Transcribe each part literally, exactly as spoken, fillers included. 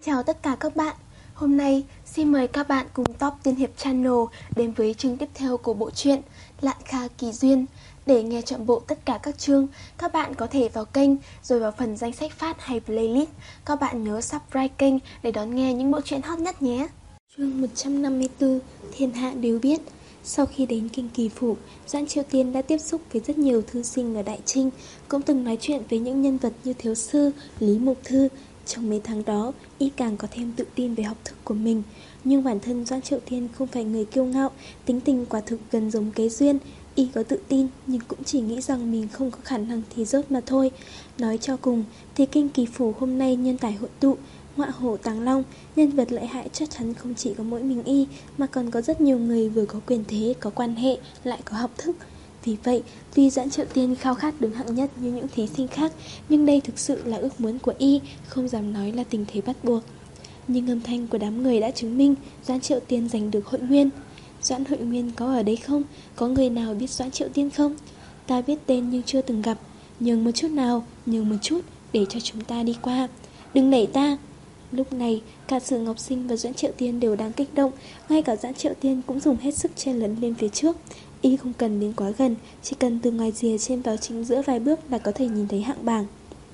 Chào tất cả các bạn. Hôm nay xin mời các bạn cùng Top Tiên Hiệp Channel đến với chương tiếp theo của bộ truyện Lạn Kha Kỳ Duyên. Để nghe trọn bộ tất cả các chương, các bạn có thể vào kênh rồi vào phần danh sách phát hay playlist. Các bạn nhớ subscribe kênh để đón nghe những bộ truyện hot nhất nhé. Chương một trăm năm mươi tư, Thiên hạ đều biết. Sau khi đến Kinh Kỳ Phủ, Doãn Triệu Tiên đã tiếp xúc với rất nhiều thư sinh ở Đại Trinh, cũng từng nói chuyện với những nhân vật như Thiếu Sư, Lý Mục Thư. Trong mấy tháng đó, y càng có thêm tự tin về học thức của mình. Nhưng bản thân Doãn Triệu Tiên không phải người kiêu ngạo, tính tình quả thực gần giống Kế Duyên. Y có tự tin nhưng cũng chỉ nghĩ rằng mình không có khả năng thì rốt mà thôi. Nói cho cùng thì Kinh Kỳ Phủ hôm nay nhân tài hội tụ, ngọa hổ tàng long, nhân vật lợi hại chắc chắn không chỉ có mỗi mình y, mà còn có rất nhiều người vừa có quyền thế, có quan hệ, lại có học thức. Vì vậy, tuy Doãn Triệu Tiên khao khát đứng hạng nhất như những thí sinh khác, nhưng đây thực sự là ước muốn của y, không dám nói là tình thế bắt buộc. Nhưng âm thanh của đám người đã chứng minh Doãn Triệu Tiên giành được Hội Nguyên. Doãn Hội Nguyên có ở đây không? Có người nào biết Doãn Triệu Tiên không? Ta biết tên nhưng chưa từng gặp. Nhường một chút nào, nhường một chút, để cho chúng ta đi qua. Đừng đẩy ta. Lúc này, cả Sử Ngọc Sinh và Doãn Triệu Tiên đều đang kích động. Ngay cả Doãn Triệu Tiên cũng dùng hết sức chen lấn lên phía trước. Y không cần đến quá gần, chỉ cần từ ngoài rìa chen vào chính giữa vài bước là có thể nhìn thấy hạng bảng.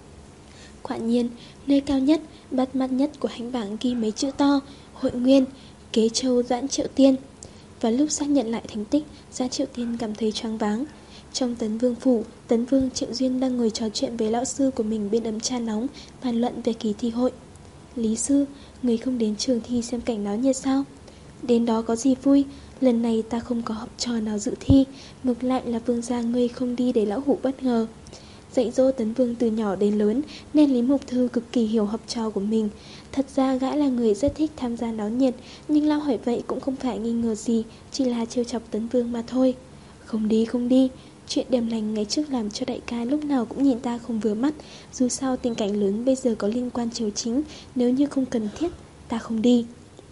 Quả nhiên, nơi cao nhất, bắt mắt nhất của hạng bảng ghi mấy chữ to: Hội Nguyên, Kế Châu Doãn Triệu Tiên. Và lúc xác nhận lại thành tích, Doãn Triệu Tiên cảm thấy choáng váng. Trong Tấn Vương phủ, Tấn Vương Triệu Duyên đang ngồi trò chuyện với lão sư của mình bên ấm trà nóng, bàn luận về kỳ thi hội. Lý sư, người không đến trường thi xem cảnh náo nhiệt sao? Đến đó có gì vui? Lần này ta không có học trò nào dự thi, ngược lại là vương gia ngươi không đi để lão hủ bất ngờ. Dạy dỗ Tấn Vương từ nhỏ đến lớn nên Lý Mục Thư cực kỳ hiểu học trò của mình. Thật ra gã là người rất thích tham gia náo nhiệt, nhưng lão hỏi vậy cũng không phải nghi ngờ gì, chỉ là trêu chọc Tấn Vương mà thôi. Không đi không đi, chuyện Điềm Lành ngày trước làm cho đại ca lúc nào cũng nhìn ta không vừa mắt. Dù sao tình cảnh lớn bây giờ có liên quan triều chính, nếu như không cần thiết, ta không đi.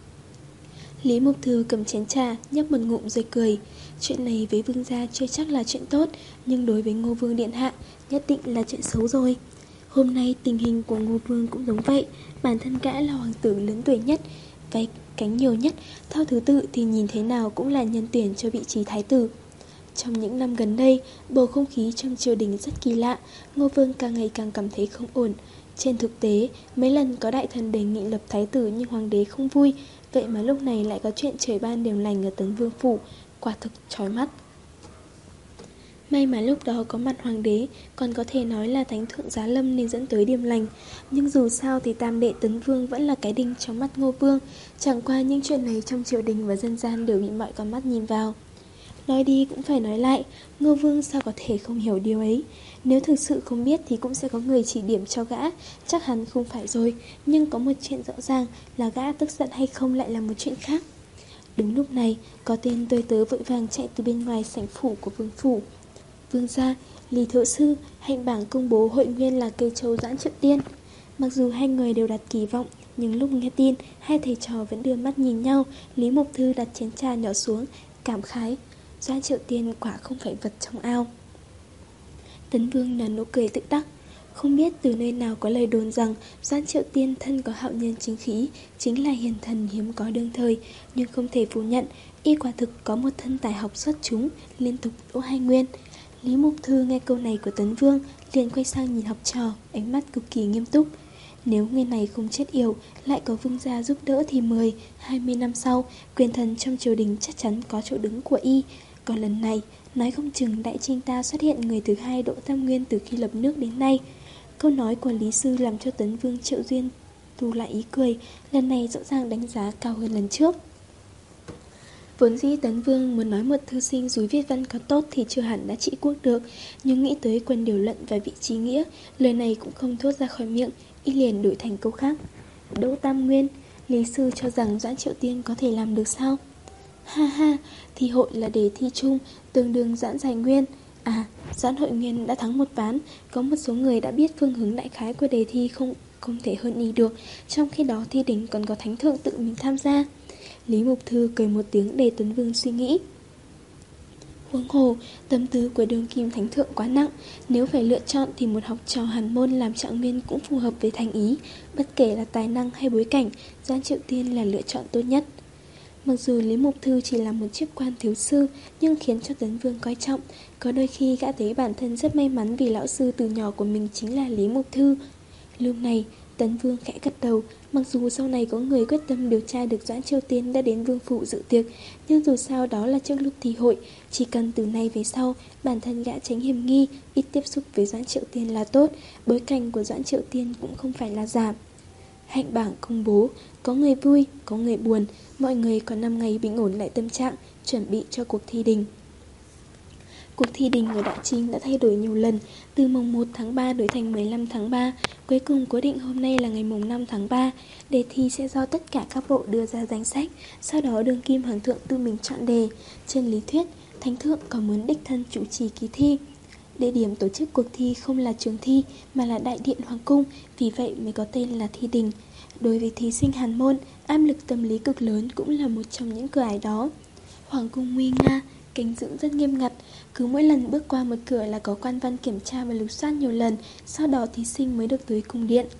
Lý Mục Thư cầm chén trà, nhấp một ngụm rồi cười. Chuyện này với vương gia chưa chắc là chuyện tốt, nhưng đối với Ngô Vương điện hạ, nhất định là chuyện xấu rồi. Hôm nay tình hình của Ngô Vương cũng giống vậy. Bản thân gã là hoàng tử lớn tuổi nhất, váy cánh nhiều nhất, theo thứ tự thì nhìn thế nào cũng là nhân tuyển cho vị trí thái tử. Trong những năm gần đây, bầu không khí trong triều đình rất kỳ lạ. Ngô Vương càng ngày càng cảm thấy không ổn. Trên thực tế, mấy lần có đại thần đề nghị lập thái tử nhưng hoàng đế không vui. Vậy mà lúc này lại có chuyện trời ban Điềm Lành ở Tấn Vương phủ, quả thực chói mắt. May mà lúc đó có mặt hoàng đế, còn có thể nói là thánh thượng giá lâm nên dẫn tới Điềm Lành. Nhưng dù sao thì tam đệ Tấn Vương vẫn là cái đinh trong mắt Ngô Vương. Chẳng qua những chuyện này trong triều đình và dân gian đều bị mọi con mắt nhìn vào. Nói đi cũng phải nói lại, Ngô Vương sao có thể không hiểu điều ấy. Nếu thực sự không biết thì cũng sẽ có người chỉ điểm cho gã. Chắc hẳn không phải rồi, nhưng có một chuyện rõ ràng là gã tức giận hay không lại là một chuyện khác. Đúng lúc này, có tên tôi tớ vội vàng chạy từ bên ngoài sảnh phủ của vương phủ. Vương gia, Lý Thượng Sư, hạnh bảng công bố Hội Nguyên là Cây Châu Doãn Triệu Tiên. Mặc dù hai người đều đặt kỳ vọng, nhưng lúc nghe tin, hai thầy trò vẫn đưa mắt nhìn nhau. Lý Mục Thư đặt chén trà nhỏ xuống, cảm khái: Doãn Triệu Tiên quả không phải vật trong ao. Tấn Vương nở nụ cười tự đắc. Không biết từ nơi nào có lời đồn rằng Doãn Triệu Tiên thân có hạo nhân chính khí, chính là hiền thần hiếm có đương thời, nhưng không thể phủ nhận, y quả thực có một thân tài học xuất chúng, liên tục đỗ hai nguyên. Lý Mục Thư nghe câu này của Tấn Vương, liền quay sang nhìn học trò, ánh mắt cực kỳ nghiêm túc. Nếu người này không chết yểu, lại có vương gia giúp đỡ thì mười, hai mươi năm sau, quyền thần trong triều đình chắc chắn có chỗ đứng của y. Còn lần này, nói không chừng Đại Trinh ta xuất hiện người thứ hai đỗ tam nguyên từ khi lập nước đến nay. Câu nói của Lý Sư làm cho Tấn Vương Triệu Duyên thu lại ý cười, lần này rõ ràng đánh giá cao hơn lần trước. Vốn dĩ Tấn Vương muốn nói một thư sinh dù viết văn có tốt thì chưa hẳn đã trị quốc được, nhưng nghĩ tới quân điều luận và vị trí nghĩa, lời này cũng không thốt ra khỏi miệng, y liền đổi thành câu khác. Đỗ tam nguyên, Lý Sư cho rằng Doãn Triệu Tiên có thể làm được sao? Ha ha, thi hội là đề thi chung, tương đương Doãn giải nguyên. À, Doãn Hội Nguyên đã thắng một ván, có một số người đã biết phương hướng đại khái của đề thi không không thể hơn y được, trong khi đó thi đỉnh còn có thánh thượng tự mình tham gia. Lý Mục Thư cười một tiếng để Tấn Vương suy nghĩ. Huống hồ, tâm tư của đương kim thánh thượng quá nặng, nếu phải lựa chọn thì một học trò hàn môn làm trạng nguyên cũng phù hợp với thành ý, bất kể là tài năng hay bối cảnh, Doãn Triệu Tiên là lựa chọn tốt nhất. Mặc dù Lý Mục Thư chỉ là một chức quan thiếu sư, nhưng khiến cho Tấn Vương coi trọng. Có đôi khi gã thấy bản thân rất may mắn vì lão sư từ nhỏ của mình chính là Lý Mục Thư. Lúc này, Tấn Vương khẽ gật đầu, mặc dù sau này có người quyết tâm điều tra được Doãn Triệu Tiên đã đến vương phủ dự tiệc, nhưng dù sao đó là trước lúc thi hội, chỉ cần từ nay về sau, bản thân gã tránh hiểm nghi, ít tiếp xúc với Doãn Triệu Tiên là tốt, bối cảnh của Doãn Triệu Tiên cũng không phải là giả. Hạnh bảng công bố, có người vui, có người buồn, mọi người có năm ngày bình ổn lại tâm trạng, chuẩn bị cho cuộc thi đình. Cuộc thi đình ở Đại Trinh đã thay đổi nhiều lần, từ mùng một tháng ba đổi thành mười lăm tháng ba, cuối cùng quyết định hôm nay là ngày mùng năm tháng ba. Đề thi sẽ do tất cả các bộ đưa ra danh sách, sau đó đương kim hoàng thượng tự mình chọn đề. Trên lý thuyết, thánh thượng có muốn đích thân chủ trì kỳ thi. Địa điểm tổ chức cuộc thi không là trường thi mà là đại điện hoàng cung, vì vậy mới có tên là thi đình. Đối với thí sinh hàn môn, áp lực tâm lý cực lớn cũng là một trong những cửa ải đó. Hoàng cung nguy nga, canh giữ rất nghiêm ngặt, cứ mỗi lần bước qua một cửa là có quan văn kiểm tra và lục soát nhiều lần, sau đó thí sinh mới được tới cung điện.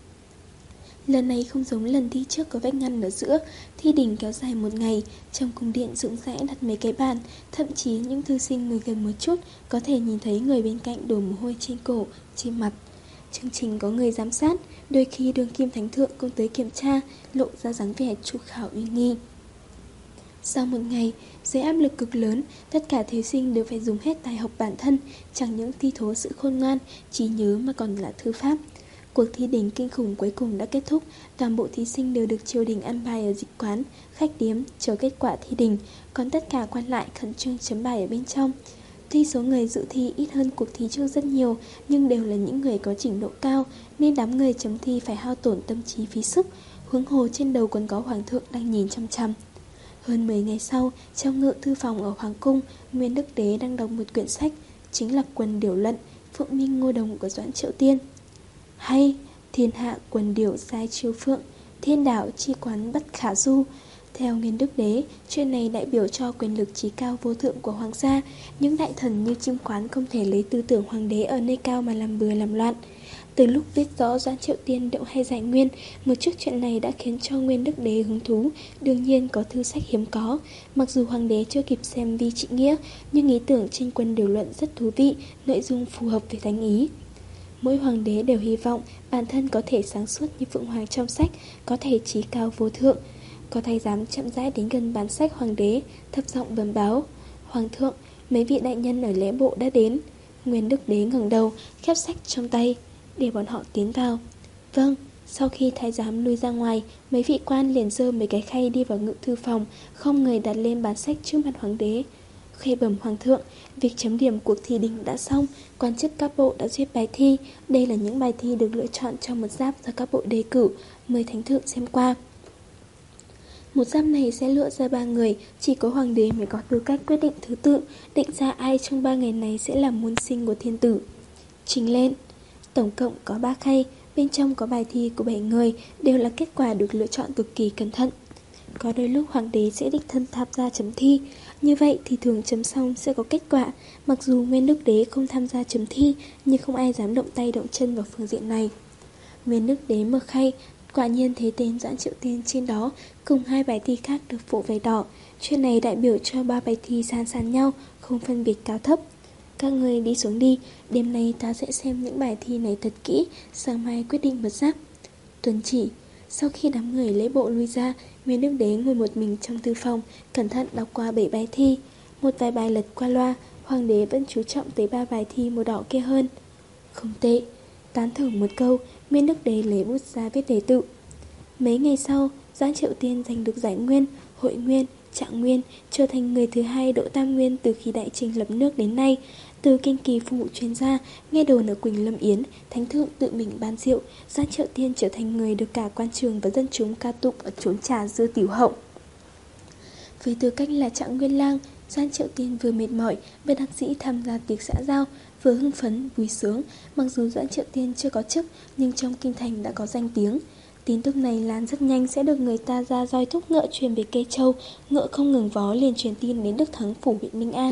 Lần này không giống lần thi trước có vách ngăn ở giữa, thi đình kéo dài một ngày, trong cung điện rộng rãi đặt mấy cái bàn, thậm chí những thư sinh ngồi gần một chút có thể nhìn thấy người bên cạnh đổ mồ hôi trên cổ, trên mặt. Chương trình có người giám sát, đôi khi đương kim thánh thượng cũng tới kiểm tra, lộ ra dáng vẻ trụ khảo uy nghi. Sau một ngày, dưới áp lực cực lớn, tất cả thí sinh đều phải dùng hết tài học bản thân, chẳng những thi thố sự khôn ngoan, trí nhớ mà còn là thư pháp. Cuộc thi đình kinh khủng cuối cùng đã kết thúc, toàn bộ thí sinh đều được triều đình ăn bài ở dịch quán, khách điếm, chờ kết quả thi đình, còn tất cả quan lại khẩn trương chấm bài ở bên trong. Tuy số người dự thi ít hơn cuộc thi trước rất nhiều, nhưng đều là những người có trình độ cao, nên đám người chấm thi phải hao tổn tâm trí phí sức, huống hồ trên đầu còn có hoàng thượng đang nhìn chăm chăm. Hơn mười ngày sau, trong ngự thư phòng ở Hoàng Cung, Nguyên Đức Đế đang đọc một quyển sách, chính là Quần Điểu Luận, Phượng Minh Ngô Đồng của Doãn Triệu Tiên. Hay, thiên hạ quần điểu sai chiêu phượng, thiên đảo chi quán bất khả du. Theo Nguyên Đức Đế, chuyện này đại biểu cho quyền lực trí cao vô thượng của hoàng gia, những đại thần như chim quán không thể lấy tư tưởng hoàng đế ở nơi cao mà làm bừa làm loạn. Từ lúc biết rõ Doãn Triệu Tiên đậu hay giải nguyên, một chút chuyện này đã khiến cho Nguyên Đức Đế hứng thú, đương nhiên có thư sách hiếm có. Mặc dù hoàng đế chưa kịp xem Vi Trịnh Nghĩa, nhưng ý tưởng trên Quần Điểu Luận rất thú vị, nội dung phù hợp với thánh ý. Mỗi hoàng đế đều hy vọng bản thân có thể sáng suốt như Phượng Hoàng trong sách, có thể trí cao vô thượng. Có thái giám chậm rãi đến gần bán sách hoàng đế, thấp giọng bẩm báo: Hoàng thượng, mấy vị đại nhân ở lễ bộ đã đến. Nguyên Đức Đế ngẩng đầu, khép sách trong tay, để bọn họ tiến vào. Vâng. Sau khi thái giám lui ra ngoài, mấy vị quan liền giơ mấy cái khay đi vào ngự thư phòng, không người đặt lên bán sách trước mặt hoàng đế. Khê bẩm hoàng thượng, việc chấm điểm cuộc thi đình đã xong, quan chức các bộ đã duyệt bài thi. Đây là những bài thi được lựa chọn trong một giáp do các bộ đề cử, mời thánh thượng xem qua. Một giáp này sẽ lựa ra ba người, chỉ có hoàng đế mới có tư cách quyết định thứ tự, định ra ai trong ba người này sẽ là môn sinh của thiên tử. Trình lên. Tổng cộng có ba khay, bên trong có bài thi của bảy người, đều là kết quả được lựa chọn cực kỳ cẩn thận. Có đôi lúc hoàng đế sẽ đích thân tham gia chấm thi, như vậy thì thường chấm xong sẽ có kết quả. Mặc dù Nguyên Đức Đế không tham gia chấm thi, nhưng không ai dám động tay động chân vào phương diện này. Nguyên Đức Đế mở khay, quả nhiên thấy tên Doãn Triệu Tiên trên đó, cùng hai bài thi khác được phủ vải đỏ. Chuyện này đại biểu cho ba bài thi san san nhau, không phân biệt cao thấp. Các người đi xuống đi, đêm nay ta sẽ xem những bài thi này thật kỹ, sáng mai quyết định một giáp. Tuần chỉ. Sau khi đám người lễ bộ lui ra, Nguyên Đức Đế ngồi một mình trong thư phòng, cẩn thận đọc qua bảy bài thi. Một vài bài lật qua loa, hoàng đế vẫn chú trọng tới ba bài thi màu đỏ kia hơn. Không tệ. Tán thưởng một câu, Nguyên Đức Đế lấy bút ra viết đề tự. Mấy ngày sau, Doãn Triệu Tiên giành được giải nguyên, hội nguyên, trạng nguyên, trở thành người thứ hai đỗ tam nguyên từ khi Đại Trinh lập nước đến nay. Từ kinh kỳ phụ chuyên gia, nghe đồn ở Quỳnh Lâm Yến, thánh thượng tự mình ban rượu, Doãn Triệu Tiên trở thành người được cả quan trường và dân chúng ca tụng ở chốn trà dư tiểu hậu. Với tư cách là trạng nguyên lang, Doãn Triệu Tiên vừa mệt mỏi, vừa đắc dĩ tham gia tiệc xã giao, vừa hưng phấn, vui sướng. Mặc dù Doãn Triệu Tiên chưa có chức, nhưng trong kinh thành đã có danh tiếng. Tin tức này lan rất nhanh sẽ được người ta ra roi thúc ngựa truyền về Kê Châu, ngựa không ngừng vó liền truyền tin đến Đức Thắng phủ huyện Ninh An.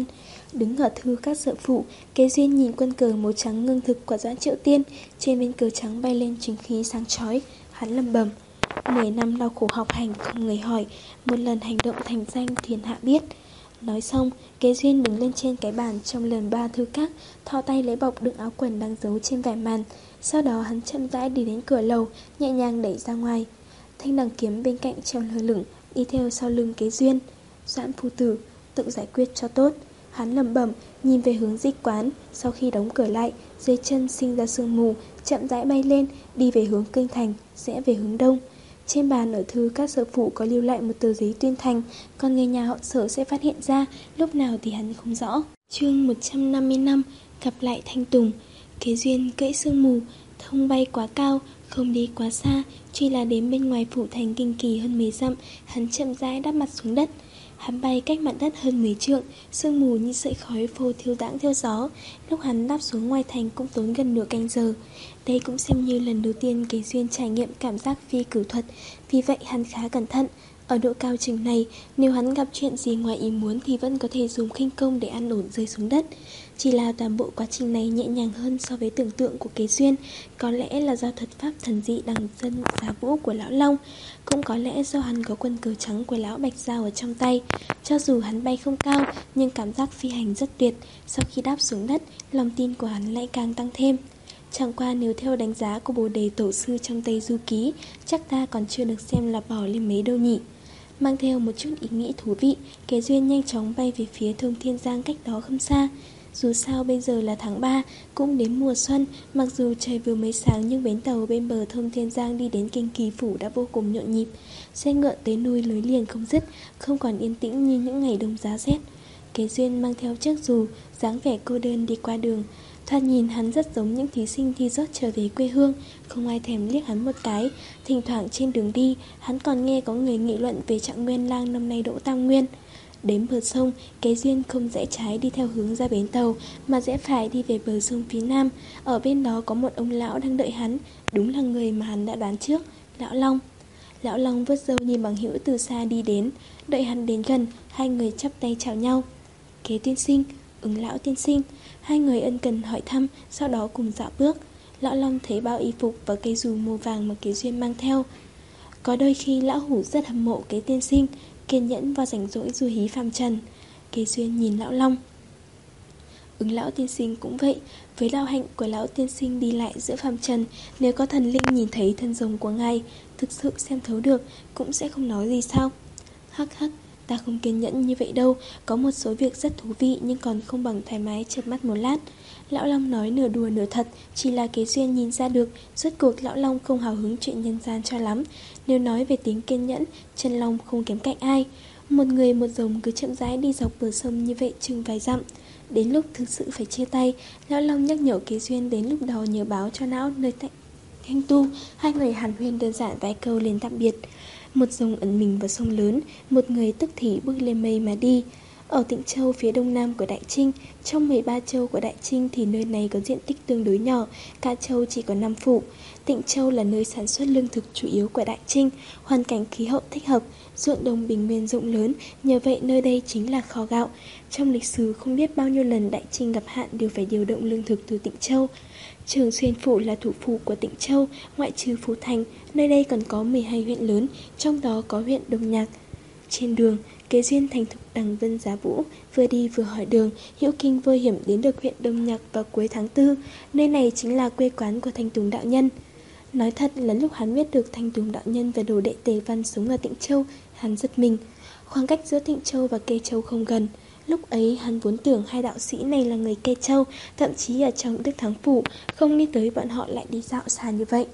Đứng ở thư các sợ phụ, Kế Duyên nhìn quân cờ màu trắng ngưng thực của Doãn Triệu Tiên, trên bên cờ trắng bay lên chính khí sáng chói. Hắn lẩm bẩm: Mười năm đau khổ học hành không người hỏi, một lần hành động thành danh thiên hạ biết. Nói xong, Kế Duyên đứng lên trên cái bàn trong lần ba thư các, thò tay lấy bọc đựng áo quần đang giấu trên vải màn. Sau đó hắn chậm rãi đi đến cửa lầu, nhẹ nhàng đẩy ra ngoài. Thanh đằng kiếm bên cạnh treo lơ lửng, đi theo sau lưng Kế Duyên. Doãn phu tử, tự giải quyết cho tốt. Hắn lẩm bẩm, nhìn về hướng dịch quán. Sau khi đóng cửa lại, dưới chân sinh ra sương mù, chậm rãi bay lên, đi về hướng kinh thành, rẽ về hướng đông. Trên bàn ở thư các sở phụ có lưu lại một tờ giấy tuyên thành, còn người nhà họ Sở sẽ phát hiện ra, lúc nào thì hắn không rõ. Chương một trăm năm mươi lăm, gặp lại Thanh Tùng. Kế Duyên cưỡi sương mù, không bay quá cao, không đi quá xa, chỉ là đến bên ngoài phủ thành Kinh Kỳ hơn mấy dặm, hắn chậm rãi đáp mặt xuống đất. Hắn bay cách mặt đất hơn mười trượng, sương mù như sợi khói phô thiêu đãng theo gió. Lúc hắn đáp xuống ngoài thành cũng tốn gần nửa canh giờ. Đây cũng xem như lần đầu tiên Kế Duyên trải nghiệm cảm giác phi cửu thuật, vì vậy hắn khá cẩn thận. Ở độ cao chừng này, nếu hắn gặp chuyện gì ngoài ý muốn thì vẫn có thể dùng khinh công để an ổn rơi xuống đất. Chỉ là toàn bộ quá trình này nhẹ nhàng hơn so với tưởng tượng của Kế Duyên. Có lẽ là do thuật pháp thần dị đằng dân giá vũ của Lão Long, cũng có lẽ do hắn có quân cờ trắng của Lão Bạch Dao ở trong tay. Cho dù hắn bay không cao, nhưng cảm giác phi hành rất tuyệt. Sau khi đáp xuống đất, lòng tin của hắn lại càng tăng thêm. Chẳng qua nếu theo đánh giá của Bồ Đề Tổ sư trong Tây Du Ký, chắc ta còn chưa được xem là bỏ lên mấy đâu nhỉ. Mang theo một chút ý nghĩ thú vị, Kế Duyên nhanh chóng bay về phía Thông Thiên Giang cách đó không xa. Dù sao bây giờ là tháng ba, cũng đến mùa xuân, mặc dù trời vừa mới sáng nhưng bến tàu bên bờ Thông Thiên Giang đi đến Kinh Kỳ Phủ đã vô cùng nhộn nhịp. Xe ngựa tới nuôi lối liền không dứt, không còn yên tĩnh như những ngày đông giá rét. Kế Duyên mang theo chiếc dù, dáng vẻ cô đơn đi qua đường. Thoạt nhìn hắn rất giống những thí sinh thi rớt trở về quê hương, không ai thèm liếc hắn một cái. Thỉnh thoảng trên đường đi, hắn còn nghe có người nghị luận về Trạng Nguyên Lang năm nay đỗ tam nguyên. Đến bờ sông, Kế Duyên không rẽ trái đi theo hướng ra bến tàu, mà rẽ phải đi về bờ sông phía nam. Ở bên đó có một ông lão đang đợi hắn, đúng là người mà hắn đã đoán trước, Lão Long. Lão Long vớt râu nhìn bằng hữu từ xa đi đến, đợi hắn đến gần, hai người chắp tay chào nhau. Kế tiên sinh, Ứng lão tiên sinh. Hai người ân cần hỏi thăm, sau đó cùng dạo bước. Lão Long thấy bao y phục và cây dù màu vàng mà Kế Duyên mang theo. Có đôi khi lão hủ rất hâm mộ Kế tiên sinh, kiên nhẫn và rảnh rỗi du hí phàm trần. Kế Duyên nhìn Lão Long. Ứng lão tiên sinh cũng vậy, với đạo hạnh của lão tiên sinh đi lại giữa phàm trần, nếu có thần linh nhìn thấy thân rồng của ngài, thực sự xem thấu được, cũng sẽ không nói gì sao. Hắc hắc, ta không kiên nhẫn như vậy đâu, có một số việc rất thú vị nhưng còn không bằng thoải mái chợp mắt một lát. Lão Long nói nửa đùa nửa thật, chỉ là Kế Duyên nhìn ra được, rốt cuộc Lão Long không hào hứng chuyện nhân gian cho lắm. Nếu nói về tính kiên nhẫn, chân long không kém cạnh ai. Một người một rồng cứ chậm rãi đi dọc bờ sông như vậy chừng vài dặm. Đến lúc thực sự phải chia tay, Lão Long nhắc nhở Kế Duyên đến lúc đó nhớ báo cho não nơi tạnh thanh tu. Hai người hàn huyên đơn giản vài câu liền tạm biệt. Một rồng ẩn mình vào sông lớn, một người tức thì bước lên mây mà đi. Ở Tịnh Châu phía đông nam của Đại Trinh, trong mười ba châu của Đại Trinh thì nơi này có diện tích tương đối nhỏ, cả châu chỉ có năm phủ. Tịnh Châu là nơi sản xuất lương thực chủ yếu của Đại Trinh, hoàn cảnh khí hậu thích hợp, ruộng đồng bình nguyên rộng lớn, nhờ vậy nơi đây chính là kho gạo. Trong lịch sử không biết bao nhiêu lần Đại Trinh gặp hạn đều phải điều động lương thực từ Tịnh Châu. Trường Xuyên Phủ là thủ phủ của Tịnh Châu, ngoại trừ Phú Thành, nơi đây còn có mười hai huyện lớn, trong đó có huyện Đông Nhạc. Trên đường, Kế Duyên thành thục đằng Vân Giá Vũ, vừa đi vừa hỏi đường, hữu kinh vô hiểm đến được huyện Đông Nhạc vào cuối tháng tư. Nơi này chính là quê quán của Thanh Tùng đạo nhân. Nói thật là lúc hắn biết được Thanh Tùng đạo nhân và đồ đệ Tề Văn sống ở Tịnh Châu, hắn giật mình. Khoảng cách giữa Tịnh Châu và Kê Châu không gần. Lúc ấy hắn vốn tưởng hai đạo sĩ này là người Kê Châu, thậm chí ở trong Đức Thắng Phủ, không nghĩ tới bọn họ lại đi dạo xa như vậy.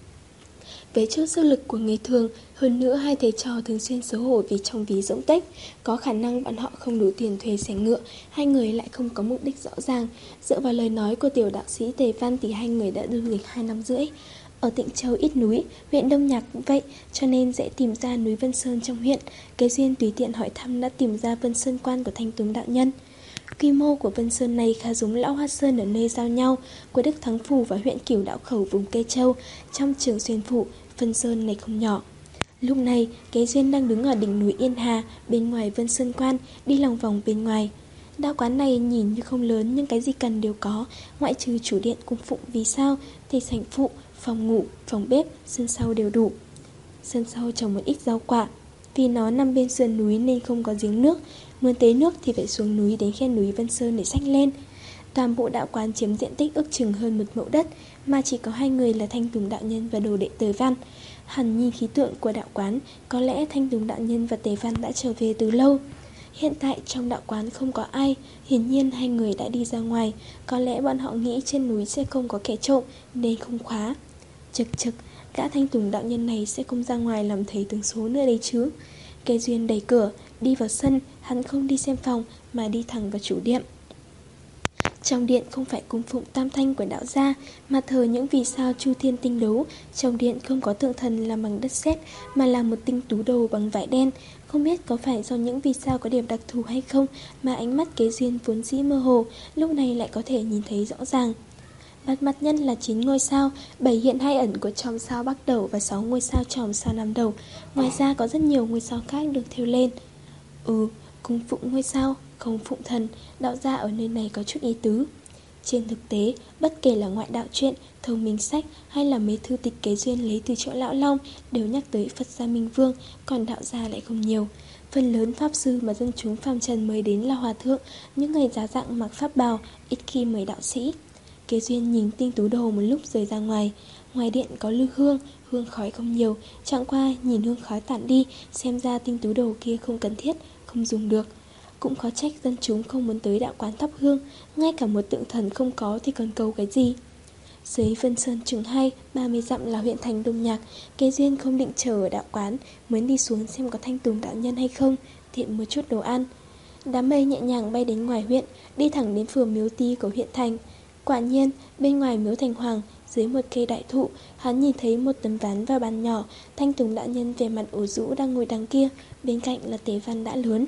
Với chút sức lực của người thường, hơn nữa hai thầy trò thường xuyên xấu hổ vì trong ví rỗng tếch, có khả năng bọn họ không đủ tiền thuê xe ngựa, hai người lại không có mục đích rõ ràng. Dựa vào lời nói của tiểu đạo sĩ Tề Văn thì hai người đã du lịch hai năm rưỡi. Ở Tịnh Châu ít núi, huyện Đông Nhạc cũng vậy, cho nên dễ tìm ra núi Vân Sơn trong huyện. Kế Duyên tùy tiện hỏi thăm đã tìm ra Vân Sơn quan của Thanh Tùng đạo nhân. Quy mô của Vân Sơn này khá giống Lão Hoa Sơn ở nơi giao nhau của Đức Thắng Phủ và huyện Cửu Đạo Khẩu vùng Kê Châu. Trong Trường Xuyên Phủ, Vân Sơn này không nhỏ. Lúc này, Kế Duyên đang đứng ở đỉnh núi Yên Hà, bên ngoài Vân Sơn quan, đi lòng vòng bên ngoài. Đạo quán này nhìn như không lớn nhưng cái gì cần đều có, ngoại trừ chủ điện cung phụng vì sao thì sảnh phụ, phòng ngủ, phòng bếp, sân sau đều đủ. Sân sau trồng một ít rau quả. Vì nó nằm bên sườn núi nên không có giếng nước, muốn tới nước thì phải xuống núi đến khe núi Vân Sơn để xách lên. Toàn bộ đạo quán chiếm diện tích ước chừng hơn một mẫu đất, mà chỉ có hai người là Thanh Tùng đạo nhân và Đồ đệ Tề Văn. Hẳn nhìn khí tượng của đạo quán, có lẽ Thanh Tùng đạo nhân và Tề Văn đã trở về từ lâu. Hiện tại trong đạo quán không có ai, hiển nhiên hai người đã đi ra ngoài. Có lẽ bọn họ nghĩ trên núi sẽ không có kẻ trộm nên không khóa. Chực chực, gã Thanh Tùng đạo nhân này sẽ không ra ngoài làm thầy tướng số nữa đấy chứ. Kế Duyên đẩy cửa, đi vào sân. Hắn không đi xem phòng mà đi thẳng vào chủ điện. Trong điện không phải cung phụng tam thanh của đạo gia, mà thờ những vì sao chu thiên tinh đấu. Trong điện không có tượng thần làm bằng đất sét, mà là một tinh tú đồ bằng vải đen. Không biết có phải do những vì sao có điểm đặc thù hay không mà ánh mắt Kế Duyên vốn dĩ mơ hồ, lúc này lại có thể nhìn thấy rõ ràng. Bát mặt nhân là chín ngôi sao, bảy hiện hai ẩn của chòm sao bắc đầu và sáu ngôi sao chòm sao nam đầu. Ngoài ra có rất nhiều ngôi sao khác được thêu lên. Ừ, cung phụng ngôi sao, không phụng thần, đạo gia ở nơi này có chút ý tứ. Trên thực tế, bất kể là ngoại đạo truyện, thông minh sách hay là mấy thư tịch Kế Duyên lấy từ chỗ Lão Long đều nhắc tới Phật gia Minh Vương, còn đạo gia lại không nhiều. Phần lớn pháp sư mà dân chúng phàm trần mới đến là hòa thượng, những người giá dạng mặc pháp bào, ít khi mời đạo sĩ. Kế Duyên nhìn tinh tú đồ một lúc rời ra ngoài. Ngoài điện có lư hương, hương khói không nhiều, chẳng qua nhìn hương khói tản đi, xem ra tinh tú đồ kia không cần thiết, không dùng được. Cũng có trách dân chúng không muốn tới đạo quán thắp hương, ngay cả một tượng thần không có thì còn cầu cái gì. Dưới Vân Sơn chừng hai, ba mươi dặm là huyện thành Đông Nhạc. Kế Duyên không định chờ ở đạo quán, muốn đi xuống xem có Thanh Tùng đạo nhân hay không, tiện một chút đồ ăn. Đám mây nhẹ nhàng bay đến ngoài huyện, đi thẳng đến phường Miếu Ti của huyện thành. Quả nhiên, bên ngoài miếu thành hoàng, dưới một cây đại thụ, hắn nhìn thấy một tấm ván và bàn nhỏ. Thanh Tùng đạo nhân về mặt ủ rũ đang ngồi đằng kia, bên cạnh là Tế Văn đã lớn.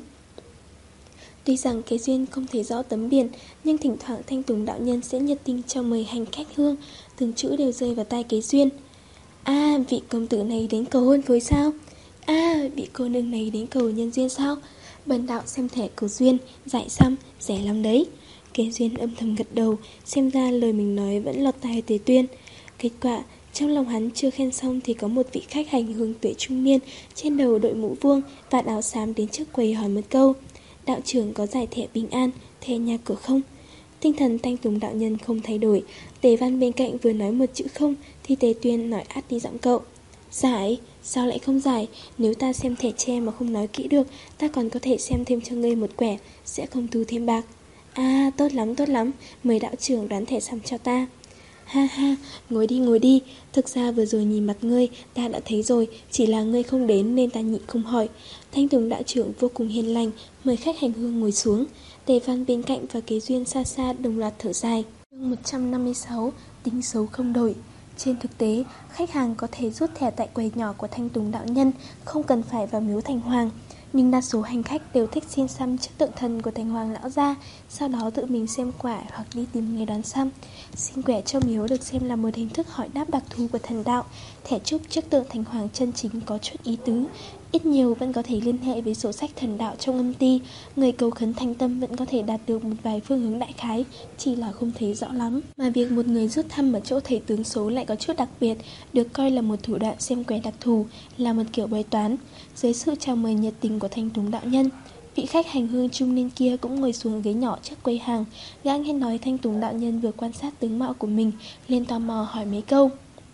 Tuy rằng Kế Duyên không thấy rõ tấm biển, nhưng thỉnh thoảng Thanh Tùng đạo nhân sẽ nhiệt tình chào mời hành khách hương, từng chữ đều rơi vào tai Kế Duyên. À, vị công tử này đến cầu hôn phối sao? À, vị cô nương này đến cầu nhân duyên sao? Bần đạo xem thẻ cầu duyên, dạy xăm, rẻ lắm đấy. Kế Duyên âm thầm gật đầu, xem ra lời mình nói vẫn lọt tai Tế Tuyên. Kết quả, trong lòng hắn chưa khen xong thì có một vị khách hành hương tuổi trung niên, trên đầu đội mũ vuông, vạt áo xám đến trước quầy hỏi một câu. Đạo trưởng có giải thẻ bình an, thẻ nhà cửa không? Tinh thần Thanh Tùng đạo nhân không thay đổi. Tế Văn bên cạnh vừa nói một chữ không thì Tế Tuyên nói át đi giọng cậu. Giải? Sao lại không giải? Nếu ta xem thẻ tre mà không nói kỹ được, ta còn có thể xem thêm cho ngươi một quẻ, sẽ không thu thêm bạc. À, tốt lắm, tốt lắm, mời đạo trưởng đoán thẻ xăm cho ta. Ha ha, ngồi đi ngồi đi. Thực ra vừa rồi nhìn mặt ngươi, ta đã thấy rồi, chỉ là ngươi không đến nên ta nhịn không hỏi. Thanh Tùng đạo trưởng vô cùng hiền lành, mời khách hành hương ngồi xuống. Tề Văn bên cạnh và Kế Duyên xa xa đồng loạt thở dài. Chương một trăm năm mươi sáu, tính xấu không đổi. Trên thực tế, khách hàng có thể rút thẻ tại quầy nhỏ của Thanh Tùng đạo nhân, không cần phải vào miếu thành hoàng. Nhưng đa số hành khách đều thích xin xăm trước tượng thần của thành hoàng lão gia, sau đó tự mình xem quẻ hoặc đi tìm người đoán xăm. Xin quẻ cho miếu được xem là một hình thức hỏi đáp đặc thù của thần đạo. Thẻ trúc trước tượng thành hoàng chân chính có chút ý tứ, ít nhiều vẫn có thể liên hệ với sổ sách thần đạo trong âm ty. Người cầu khấn thành tâm vẫn có thể đạt được một vài phương hướng đại khái, chỉ là không thấy rõ lắm. Mà việc một người rút thăm ở chỗ thầy tướng số lại có chút đặc biệt, được coi là một thủ đoạn xem quẻ đặc thù, là một kiểu bói toán. Dưới sự chào mời nhiệt tình của Thanh Tùng đạo nhân, vị khách hành hương trung niên kia cũng ngồi xuống ghế nhỏ trước quầy hàng. Gã nghe nói Thanh Tùng đạo nhân vừa quan sát tướng mạo của mình, lên tò mò hỏi mấy câu.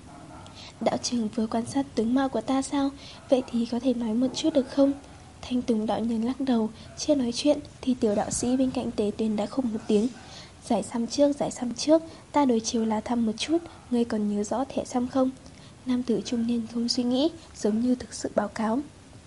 Đạo trưởng vừa quan sát tướng mạo của ta sao? Vậy thì có thể nói một chút được không? Thanh Tùng đạo nhân lắc đầu. Chưa nói chuyện thì tiểu đạo sĩ bên cạnh Tế Tuyên đã khùng một tiếng. Giải xăm trước, giải xăm trước, ta đối chiếu lá thăm một chút. Ngươi còn nhớ rõ thẻ xăm không? Nam tử trung niên không suy nghĩ, giống như thực sự báo cáo.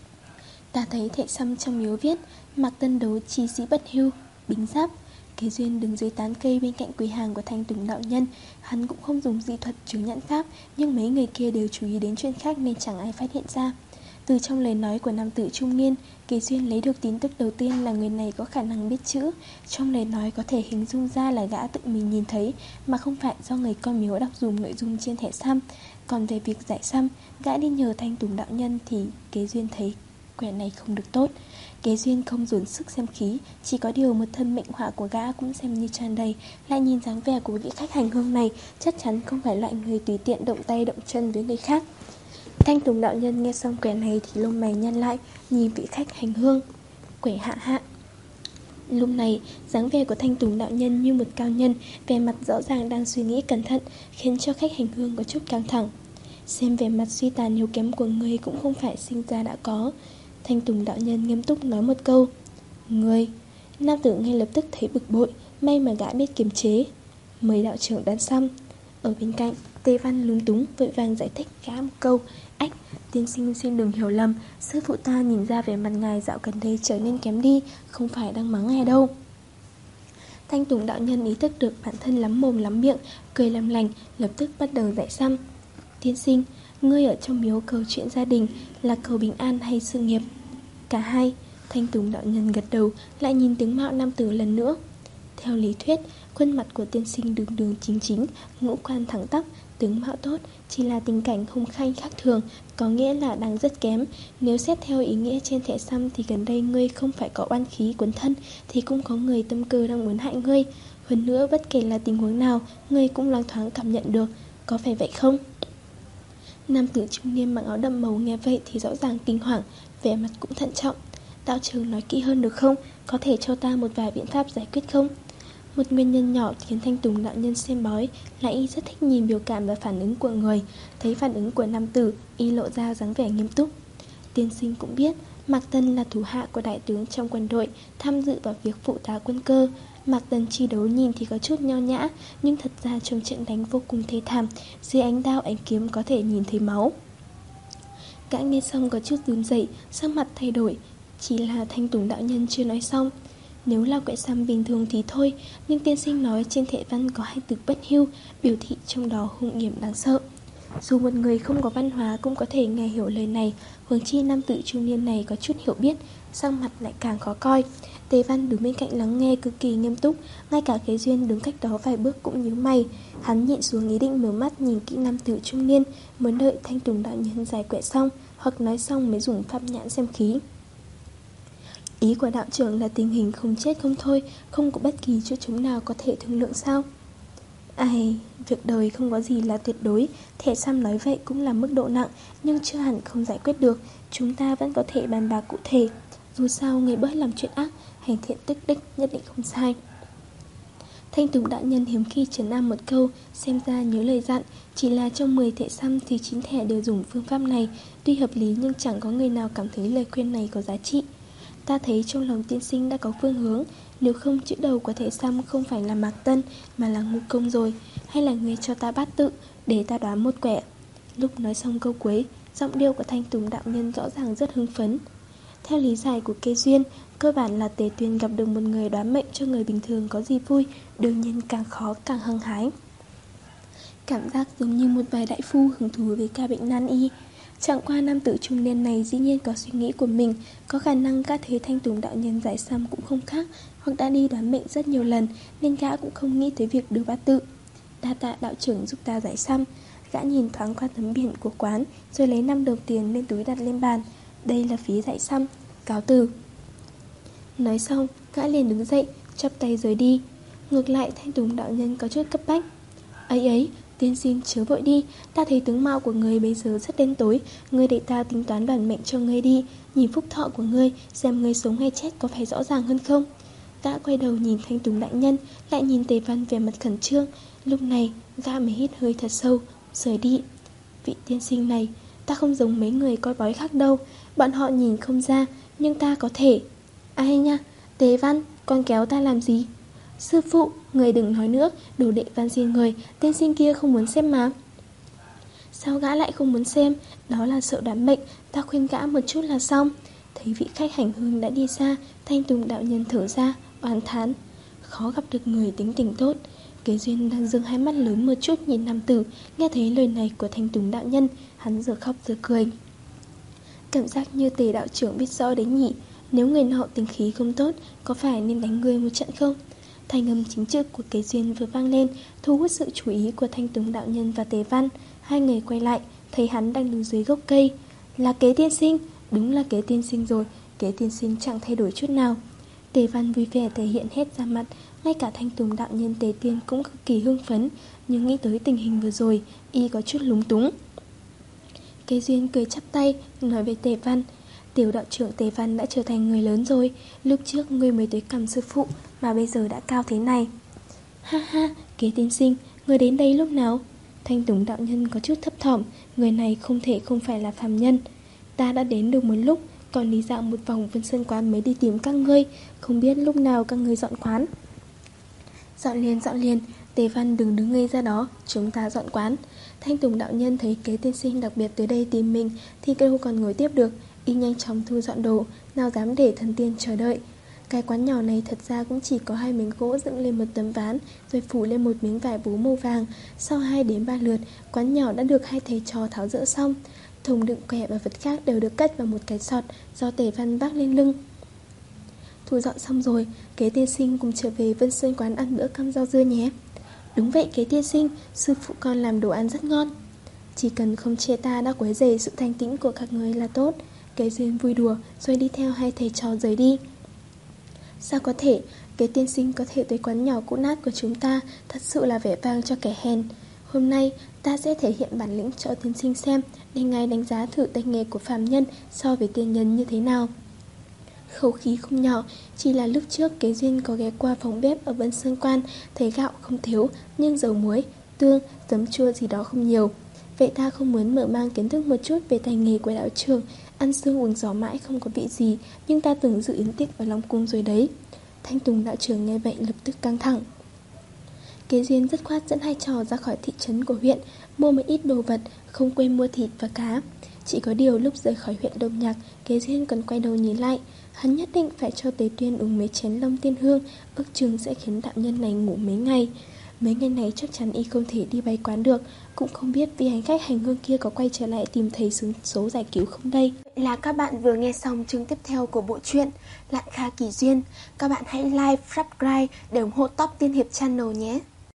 Ta thấy thẻ xăm trong miếu viết Mạc Tân Đấu chi sĩ bất hưu, bính giáp. Kế Duyên đứng dưới tán cây bên cạnh quầy hàng của Thanh Tùng đạo nhân. Hắn cũng không dùng dị thuật chứng nhãn pháp, nhưng mấy người kia đều chú ý đến chuyện khác nên chẳng ai phát hiện ra. Từ trong lời nói của nam tử trung niên, Kế Duyên lấy được tin tức đầu tiên là người này có khả năng biết chữ. Trong lời nói có thể hình dung ra là gã tự mình nhìn thấy, mà không phải do người con miếu đọc dùm nội dung trên thẻ xăm. Còn về việc giải xăm, gã đi nhờ Thanh Tùng đạo nhân thì Kế Duyên thấy quẻ này không được tốt. Kế Duyên không dồn sức xem khí, chỉ có điều một thân mệnh hỏa của gã cũng xem như tràn đầy. Lại nhìn dáng vẻ của vị khách hành hương này, chắc chắn không phải loại người tùy tiện động tay động chân với người khác. Thanh Tùng đạo nhân nghe xong quẻ này thì lông mày nhăn lại, nhìn vị khách hành hương. Quẻ hạ hạ. Lúc này, dáng vẻ của Thanh Tùng đạo nhân như một cao nhân, vẻ mặt rõ ràng đang suy nghĩ cẩn thận, khiến cho khách hành hương có chút căng thẳng. Xem vẻ mặt suy tàn yếu kém của người cũng không phải sinh ra đã có. Thanh Tùng đạo nhân nghiêm túc nói một câu. Người. Nam tử ngay lập tức thấy bực bội, may mà gã biết kiềm chế. Mời đạo trưởng đón xong. Ở bên cạnh, Tề Văn lúng túng vội vàng giải thích gã một câu. Ách, tiên sinh xin đừng hiểu lầm, sư phụ ta nhìn ra vẻ mặt ngài dạo gần đây trở nên kém đi, không phải đang mắng ngài đâu. Thanh Tùng đạo nhân ý thức được bản thân lắm mồm lắm miệng, cười làm lành, lập tức bắt đầu giải xăm. Tiên sinh, ngươi ở trong miếu cầu chuyện gia đình là cầu bình an hay sự nghiệp? Cả hai. Thanh Tùng đạo nhân gật đầu, lại nhìn tướng mạo nam tử lần nữa. Theo lý thuyết, khuôn mặt của tiên sinh đường đường chính chính, ngũ quan thẳng tắp, tướng mạo tốt, chỉ là tình cảnh hung khanh khác thường, có nghĩa là đang rất kém. Nếu xét theo ý nghĩa trên thẻ xăm thì gần đây ngươi không phải có oan khí quấn thân, thì cũng có người tâm cơ đang muốn hại ngươi. Hơn nữa, bất kể là tình huống nào, ngươi cũng loáng thoáng cảm nhận được, có phải vậy không? Nam tử trung niên mặc áo đậm màu nghe vậy thì rõ ràng kinh hoàng, vẻ mặt cũng thận trọng. Đạo trưởng nói kỹ hơn được không? Có thể cho ta một vài biện pháp giải quyết không? Một nguyên nhân nhỏ khiến Thanh Tùng đạo nhân xem bói là y rất thích nhìn biểu cảm và phản ứng của người. Thấy phản ứng của nam tử, y lộ ra dáng vẻ nghiêm túc. Tiên sinh cũng biết Mạc Tân là thủ hạ của đại tướng trong quân đội, tham dự vào việc phụ tá quân cơ. Mạc Tân chi đấu nhìn thì có chút nho nhã, nhưng thật ra trong trận đánh vô cùng thê thảm, dưới ánh đao ánh kiếm có thể nhìn thấy máu. Gã nghe xong có chút run rẩy, sắc mặt thay đổi. Chỉ là Thanh Tùng đạo nhân chưa nói xong. Nếu là quẻ xăm bình thường thì thôi, nhưng tiên sinh nói trên thệ văn có hai từ bất hưu, biểu thị trong đó hung hiểm đáng sợ. Dù một người không có văn hóa cũng có thể nghe hiểu lời này, huống chi nam tử trung niên này có chút hiểu biết, sắc mặt lại càng khó coi. Tề Văn đứng bên cạnh lắng nghe cực kỳ nghiêm túc, ngay cả Kế Duyên đứng cách đó vài bước cũng nhíu mày. Hắn nhịn xuống ý định mở mắt nhìn kỹ nam tử trung niên, muốn đợi Thanh Tùng đạo nhân giải quẻ xong, hoặc nói xong mới dùng pháp nhãn xem khí. Ý của đạo trưởng là tình hình không chết không thôi, không có bất kỳ chỗ trống nào có thể thương lượng sao? Ai, việc đời không có gì là tuyệt đối, thẻ xăm nói vậy cũng là mức độ nặng, nhưng chưa hẳn không giải quyết được, chúng ta vẫn có thể bàn bạc cụ thể. Dù sao người bớt làm chuyện ác, hành thiện tích đích nhất định không sai. Thanh Tùng đạo nhân hiếm khi trấn an một câu, xem ra nhớ lời dặn, chỉ là trong mười thẻ xăm thì chín thẻ đều dùng phương pháp này, tuy hợp lý nhưng chẳng có người nào cảm thấy lời khuyên này có giá trị. Ta thấy trong lòng tiên sinh đã có phương hướng, nếu không chữ đầu của thẻ xăm không phải là Mạc Tân mà là Ngũ Công rồi, hay là người cho ta bát tự để ta đoán một quẻ. Lúc nói xong câu cuối, giọng điệu của Thanh Tùng đạo nhân rõ ràng rất hưng phấn. Theo lý giải của Kế Duyên, cơ bản là Tề Tuyên gặp được một người đoán mệnh cho người bình thường có gì vui, đương nhiên càng khó càng hăng hái. Cảm giác giống như một vài đại phu hứng thú với ca bệnh nan y. Chẳng qua nam tử trung niên này dĩ nhiên có suy nghĩ của mình, có khả năng gã thấy Thanh Tùng đạo nhân giải xăm cũng không khác, hoặc đã đi đoán mệnh rất nhiều lần, nên gã cũng không nghĩ tới việc đưa bát tự. Đa tạ đạo trưởng giúp ta giải xăm. Gã nhìn thoáng qua tấm biển của quán, rồi lấy năm đồng tiền lên túi đặt lên bàn. Đây là phí giải xăm, cáo từ. Nói xong, gã liền đứng dậy, chắp tay rời đi. Ngược lại, Thanh Tùng đạo nhân có chút cấp bách. Ấy ấy, tiên sinh chớ vội đi, ta thấy tướng mạo của người bây giờ rất đen tối, ngươi để ta tính toán bản mệnh cho ngươi đi, nhìn phúc thọ của ngươi, xem ngươi sống hay chết có phải rõ ràng hơn không. Gã quay đầu nhìn Thanh Tùng đại nhân, lại nhìn Tề Văn vẻ mặt khẩn trương. Lúc này, gã mới hít hơi thật sâu, rời đi. Vị tiên sinh này, ta không giống mấy người coi bói khác đâu, bọn họ nhìn không ra, nhưng ta có thể. Ai nha, Tề Văn, con kéo ta làm gì? Sư phụ, người đừng nói nữa, đồ đệ van xin người, tiên sinh kia không muốn xem mà. Sao gã lại không muốn xem? Đó là sợ đoán mệnh, ta khuyên gã một chút là xong. Thấy vị khách hành hương đã đi xa, Thanh Tùng đạo nhân thở ra, oán thán. Khó gặp được người tính tình tốt. Kế Duyên đang dâng hai mắt lớn một chút nhìn nam tử, nghe thấy lời này của Thanh Tùng đạo nhân, hắn giờ khóc giờ cười. Cảm giác như Tề đạo trưởng biết rõ đấy nhỉ, nếu người nọ tính khí không tốt, có phải nên đánh người một trận không? Thanh âm chính trực của Kế Duyên vừa vang lên, thu hút sự chú ý của Thanh Tùng đạo nhân và Tề Văn. Hai người quay lại, thấy hắn đang đứng dưới gốc cây. Là Kế tiên sinh, Đúng là Kế tiên sinh rồi, Kế tiên sinh chẳng thay đổi chút nào. Tề Văn vui vẻ thể hiện hết ra mặt. Ngay cả Thanh Tùng đạo nhân Tề Tiên cũng cực kỳ hưng phấn. Nhưng nghĩ tới tình hình vừa rồi, y có chút lúng túng. Kế Duyên cười chắp tay, nói với Tề Văn: Tiểu đạo trưởng Tề Văn đã trở thành người lớn rồi. Lúc trước ngươi mới tới cầm sư phụ, mà bây giờ đã cao thế này. Ha ha, Kế tiên sinh, ngươi đến đây lúc nào? Thanh Tùng đạo nhân có chút thấp thỏm. Người này không thể không phải là phàm nhân. Ta đã đến được một lúc, còn đi dạo một vòng Vân Sơn quán mới đi tìm các ngươi. Không biết lúc nào các ngươi dọn quán. Dọn liền dọn liền, Tề Văn đừng đứng ngây ra đó, chúng ta dọn quán. Thanh Tùng đạo nhân thấy Kế tiên sinh đặc biệt tới đây tìm mình thì đâu còn ngồi tiếp được, y nhanh chóng thu dọn đồ, nào dám để thần tiên chờ đợi. Cái quán nhỏ này thật ra cũng chỉ có hai miếng gỗ dựng lên một tấm ván, rồi phủ lên một miếng vải bố màu vàng. Sau hai đến ba lượt, quán nhỏ đã được hai thầy trò tháo dỡ xong. Thùng đựng quẻ và vật khác đều được cất vào một cái sọt do Tề Văn vác lên lưng. Thu dọn xong rồi, Kế tiên sinh cùng trở về Vân Sơn quán ăn bữa cơm rau dưa nhé. Đúng vậy Kế tiên sinh, sư phụ con làm đồ ăn rất ngon. Chỉ cần không chê ta đã quấy rầy sự thanh tĩnh của các người là tốt. Kế Duyên vui đùa rồi đi theo hai thầy trò rời đi. Sao có thể, Kế tiên sinh có thể tới quán nhỏ cũ nát của chúng ta, thật sự là vẻ vang cho kẻ hèn. Hôm nay ta sẽ thể hiện bản lĩnh cho tiên sinh xem, để ngài đánh giá thử tay nghề của phàm nhân so với tiên nhân như thế nào. Khẩu khí không nhỏ, chỉ là lúc trước Kế Duyên có ghé qua phòng bếp ở Vân Sơn Quan, thấy gạo không thiếu, nhưng dầu muối, tương, giấm chua gì đó không nhiều. Vậy ta không muốn mở mang kiến thức một chút về tay nghề của đạo trưởng. Ăn xương uống gió mãi không có vị gì, nhưng ta từng dự yến tiệc vào Long Cung rồi đấy. Thanh Tùng đạo trưởng nghe vậy lập tức căng thẳng. Kế Duyên dứt khoát dẫn hai trò ra khỏi thị trấn của huyện, mua một ít đồ vật, không quên mua thịt và cá. Chỉ có điều lúc rời khỏi huyện Đông Nhạc, Kế Duyên còn quay đầu nhìn lại. Hắn nhất định phải cho Tế Tuyên uống mấy chén Long Tiên Hương, ước chừng sẽ khiến đạo nhân này ngủ mấy ngày. Mấy ngày này chắc chắn y không thể đi bay quán được. Cũng không biết vị hành khách hành hương kia có quay trở lại tìm thấy số giải cứu không đây. Vậy là các bạn vừa nghe xong chương tiếp theo của bộ truyện Lạn Kha Kỳ Duyên. Các bạn hãy like, subscribe để ủng hộ Top Tiên Hiệp Channel nhé.